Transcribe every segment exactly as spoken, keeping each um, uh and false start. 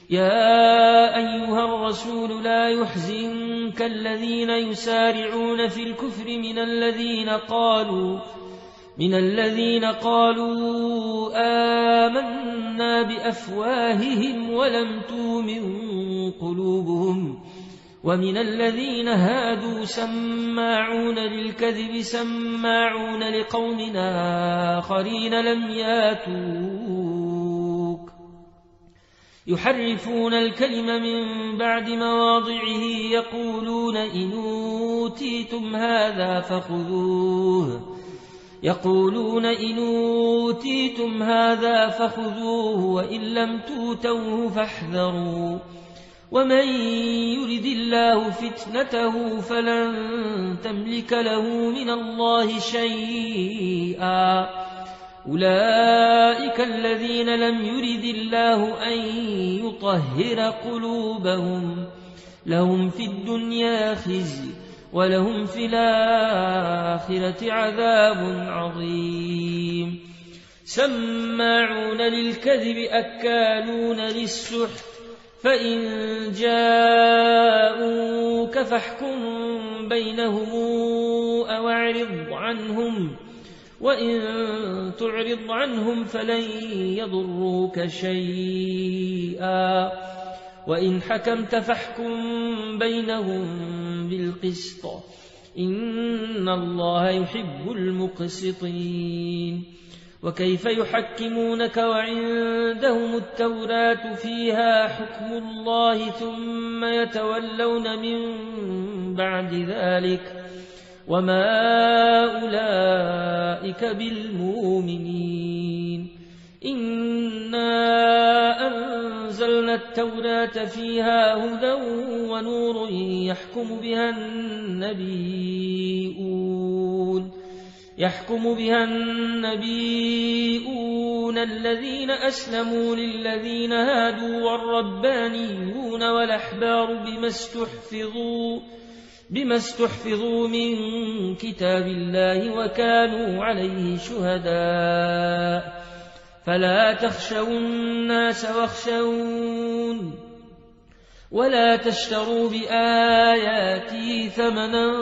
يا أيها الرسول لا يحزنك الذين يسارعون في الكفر من الذين قالوا من الذين قالوا آمنا بأفواههم ولم تؤمن قلوبهم ومن الذين هادوا سماعون للكذب سماعون لقوم آخرين لم ياتوك يحرفون الكلم من بعد مواضعه يقولون إن أوتيتم هذا فخذوه يقولون إن أوتيتم هذا فخذوه وإن لم تؤتوه فاحذروا ومن يرد الله فتنته فلن تملك له من الله شيئا أولئك الذين لم يرد الله أن يطهر قلوبهم لهم في الدنيا خزي ولهم في الآخرة عذاب عظيم سماعون للكذب أكالون للسحت فإن جاءوك فاحكم بينهم أو اعرض عنهم وإن تعرض عنهم فلن يضروك شيئا وإن حكمت فاحكم بينهم بالقسط إن الله يحب المقسطين وكيف يحكمونك وعندهم التوراة فيها حكم الله ثم يتولون من بعد ذلك وما أولئك بالمؤمنين إنا أنزلنا التوراة فيها هدى ونور يحكم بها النبيون يحكم بها النبيون الذين أسلموا للذين هادوا والربانيون والأحبار بما استحفظوا بما استحفظوا من كتاب الله وكانوا عليه شهداء فلا تخشوا الناس واخشون ولا تشتروا بآياتي ثمنا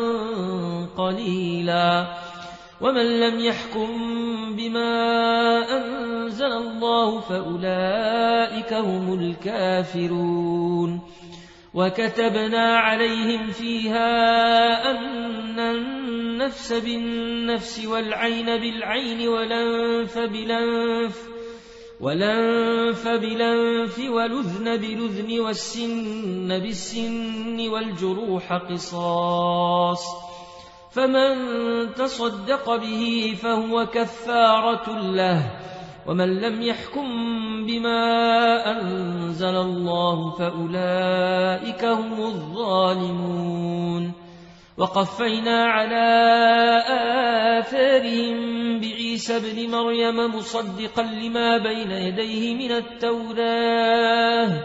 قليلا ومن لم يحكم بما أنزل الله فأولئك هم الكافرون وكتبنا عليهم فيها أن النفس بالنفس والعين بالعين والأنف بالأنف والأنف بالأنف والأذن بالأذن والسن بالسن والجروح قصاص فمن تصدق به فهو كفارة له ومن لم يحكم بما أنزل الله فأولئك هم الظالمون وقفينا على آثارهم بعيسى ابن مريم مصدقا لما بين يديه من التوراة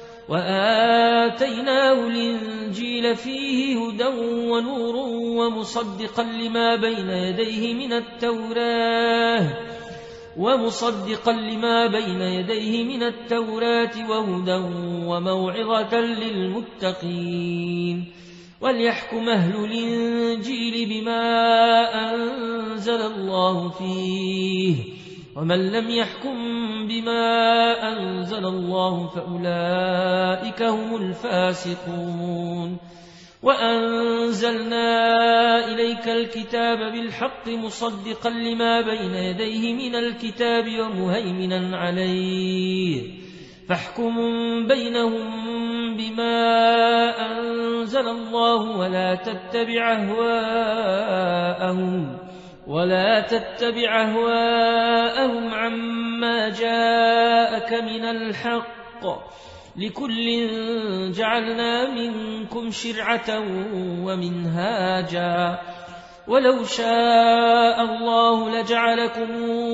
وآتيناه الإنجيل فيه هدى ونور ومصدقا لما بين يديه من التوراة ومصدقا لما بين يديه من التوراة وهدى وموعظة للمتقين وليحكم أهل الإنجيل بما أنزل الله فيه ومن لم يحكم بما أنزل الله فأولئك هم الفاسقون وأنزلنا إليك الكتاب بالحق مصدقا لما بين يديه من الكتاب ومهيمنا عليه فاحكم بينهم بما أنزل الله ولا تتبع أهواءهم ولا تتبع أهواءهم عما جاءك من الحق لكل جعلنا منكم شرعة ومنهاجا ولو شاء الله لجعلكم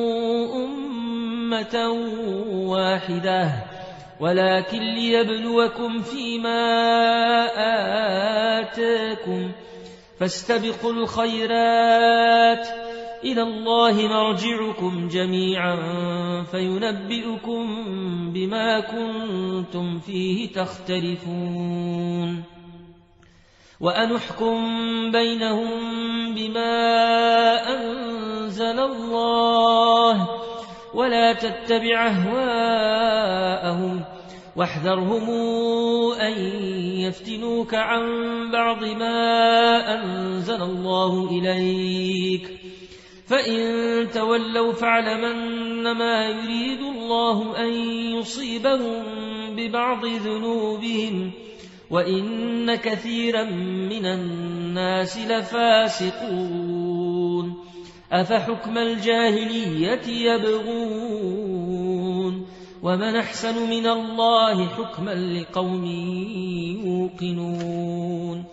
أمة واحدة ولكن ليبلوكم فيما آتاكم فاستبقوا الخيرات إلى الله مرجعكم جميعا فينبئكم بما كنتم فيه تختلفون وأنحكم بينهم بما أنزل الله ولا تتبع أهواءهم واحذرهم أن يفتنوك عن بعض ما أنزل الله إليك فإن تولوا فاعلمن ما يريد الله أن يصيبهم ببعض ذنوبهم وإن كثيرا من الناس لفاسقون أفحكم الجاهلية يبغون ومن أحسن من الله حكما لقوم يوقنون